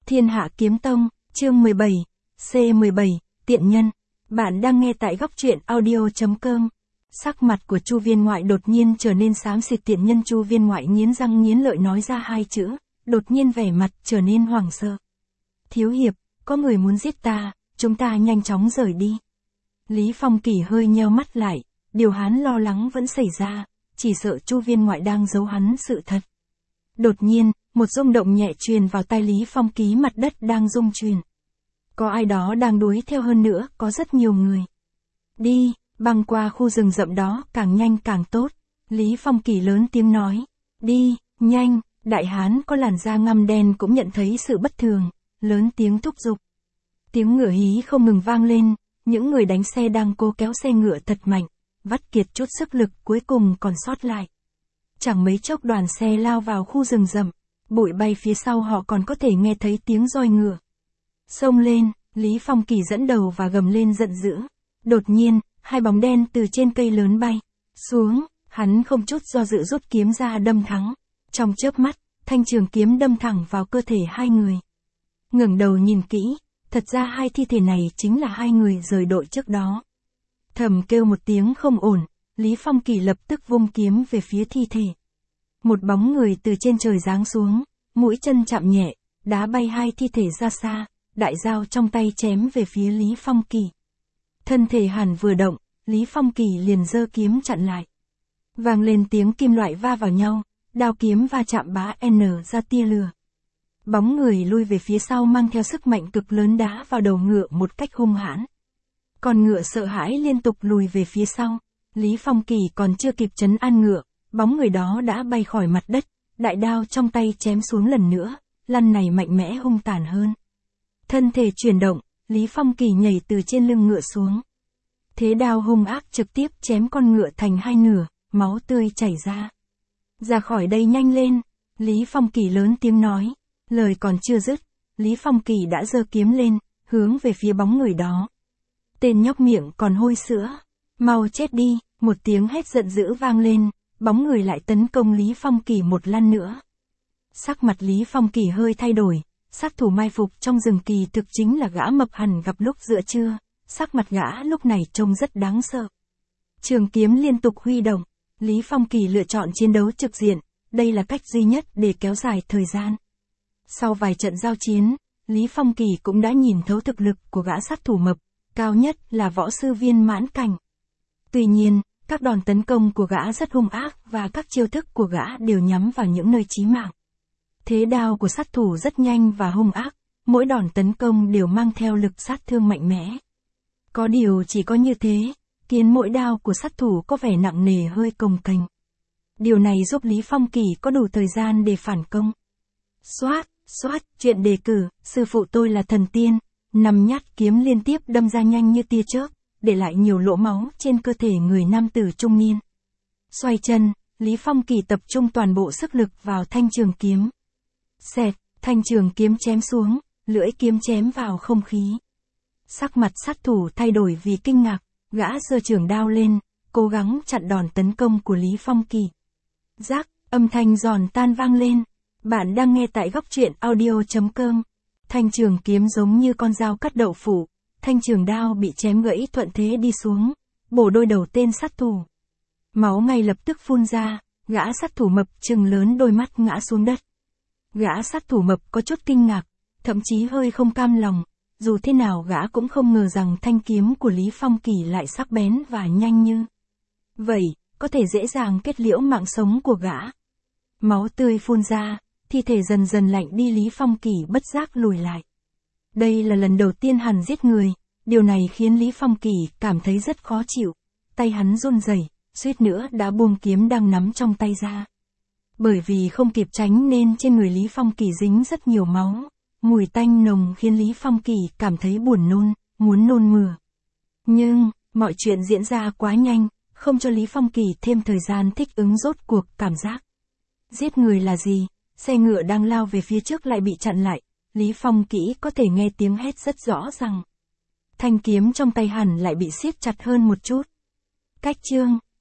Thiên Hạ Kiếm Tông, chương 17, C17, tiện nhân. Bạn đang nghe tại góc truyện audio.com. Sắc mặt của Chu Viên Ngoại đột nhiên trở nên xám xịt. Tiện nhân. Chu Viên Ngoại nghiến răng nghiến lợi nói ra hai chữ, đột nhiên vẻ mặt trở nên hoảng sợ. Thiếu hiệp, có người muốn giết ta, chúng ta nhanh chóng rời đi. Lý Phong Kỳ hơi nheo mắt lại, điều hắn lo lắng vẫn xảy ra, chỉ sợ Chu Viên Ngoại đang giấu hắn sự thật. Đột nhiên, một rung động nhẹ truyền vào tai Lý Phong Kỳ, mặt đất đang rung chuyển. Có ai đó đang đuổi theo, hơn nữa, có rất nhiều người. Đi, băng qua khu rừng rậm đó, càng nhanh càng tốt. Lý Phong Kỳ lớn tiếng nói. Đi, nhanh. Đại hán có làn da ngăm đen cũng nhận thấy sự bất thường, lớn tiếng thúc giục. Tiếng ngựa hí không ngừng vang lên, những người đánh xe đang cố kéo xe ngựa thật mạnh, vắt kiệt chút sức lực cuối cùng còn sót lại. Chẳng mấy chốc đoàn xe lao vào khu rừng rậm, bụi bay phía sau họ còn có thể nghe thấy tiếng roi ngựa. Xông lên, Lý Phong Kỳ dẫn đầu và gầm lên giận dữ. Đột nhiên, hai bóng đen từ trên cây lớn bay xuống, hắn không chút do dự rút kiếm ra đâm thắng. Trong chớp mắt, thanh trường kiếm đâm thẳng vào cơ thể hai người. Ngẩng đầu nhìn kỹ, thật ra hai thi thể này chính là hai người rời đội trước đó. Thầm kêu một tiếng không ổn, Lý Phong Kỳ lập tức vung kiếm về phía thi thể. Một bóng người từ trên trời giáng xuống, mũi chân chạm nhẹ, đá bay hai thi thể ra xa, đại dao trong tay chém về phía Lý Phong Kỳ. Thân thể hẳn vừa động, Lý Phong Kỳ liền giơ kiếm chặn lại. Vang lên tiếng kim loại va vào nhau, đao kiếm va chạm bá n ra tia lửa. Bóng người lui về phía sau mang theo sức mạnh cực lớn đá vào đầu ngựa một cách hung hãn. Con ngựa sợ hãi liên tục lùi về phía sau. Lý Phong Kỳ còn chưa kịp trấn an ngựa, bóng người đó đã bay khỏi mặt đất, đại đao trong tay chém xuống lần nữa, lần này mạnh mẽ hung tàn hơn. Thân thể chuyển động, Lý Phong Kỳ nhảy từ trên lưng ngựa xuống. Thế đao hung ác trực tiếp chém con ngựa thành hai nửa, máu tươi chảy ra. Ra khỏi đây nhanh lên, Lý Phong Kỳ lớn tiếng nói. Lời còn chưa dứt, Lý Phong Kỳ đã giơ kiếm lên, hướng về phía bóng người đó. Tên nhóc miệng còn hôi sữa. Mau chết đi, một tiếng hét giận dữ vang lên, bóng người lại tấn công Lý Phong Kỳ một lần nữa. Sắc mặt Lý Phong Kỳ hơi thay đổi, sát thủ mai phục trong rừng kỳ thực chính là gã mập hằn gặp lúc giữa trưa, sắc mặt gã lúc này trông rất đáng sợ. Trường kiếm liên tục huy động, Lý Phong Kỳ lựa chọn chiến đấu trực diện, đây là cách duy nhất để kéo dài thời gian. Sau vài trận giao chiến, Lý Phong Kỳ cũng đã nhìn thấu thực lực của gã sát thủ mập, cao nhất là võ sư viên mãn cảnh. Tuy nhiên, các đòn tấn công của gã rất hung ác và các chiêu thức của gã đều nhắm vào những nơi chí mạng. Thế đao của sát thủ rất nhanh và hung ác, mỗi đòn tấn công đều mang theo lực sát thương mạnh mẽ. Có điều chỉ có như thế, khiến mỗi đao của sát thủ có vẻ nặng nề hơi cồng kềnh. Điều này giúp Lý Phong Kỳ có đủ thời gian để phản công. Xoát, chuyện đề cử, sư phụ tôi là thần tiên, 5 nhát kiếm liên tiếp đâm ra nhanh như tia chớp, để lại nhiều lỗ máu trên cơ thể người nam tử trung niên. Xoay chân, Lý Phong Kỳ tập trung toàn bộ sức lực vào thanh trường kiếm. Xẹt, thanh trường kiếm chém xuống, lưỡi kiếm chém vào không khí. Sắc mặt sát thủ thay đổi vì kinh ngạc, gã giơ trường đao lên, cố gắng chặn đòn tấn công của Lý Phong Kỳ. Rác, âm thanh giòn tan vang lên. Bạn đang nghe tại góc truyện audio.com. Thanh trường kiếm giống như con dao cắt đậu phụ, thanh trường đao bị chém gãy thuận thế đi xuống, bổ đôi đầu tên sát thủ. Máu ngay lập tức phun ra, gã sát thủ mập trừng lớn đôi mắt ngã xuống đất. Gã sát thủ mập có chút kinh ngạc, thậm chí hơi không cam lòng, dù thế nào gã cũng không ngờ rằng thanh kiếm của Lý Phong Kỳ lại sắc bén và nhanh như vậy, có thể dễ dàng kết liễu mạng sống của gã. Máu tươi phun ra, thi thể dần dần lạnh đi. Lý Phong Kỳ bất giác lùi lại. Đây là lần đầu tiên hắn giết người, điều này khiến Lý Phong Kỳ cảm thấy rất khó chịu, tay hắn run rẩy, suýt nữa đã buông kiếm đang nắm trong tay ra. Bởi vì không kịp tránh nên trên người Lý Phong Kỳ dính rất nhiều máu, mùi tanh nồng khiến Lý Phong Kỳ cảm thấy buồn nôn, muốn nôn mửa. Nhưng, mọi chuyện diễn ra quá nhanh, không cho Lý Phong Kỳ thêm thời gian thích ứng. Rốt cuộc cảm giác giết người là gì? Xe ngựa đang lao về phía trước lại bị chặn lại, Lý Phong Kỳ có thể nghe tiếng hét rất rõ ràng. Thanh kiếm trong tay hẳn lại bị siết chặt hơn một chút. Cách chương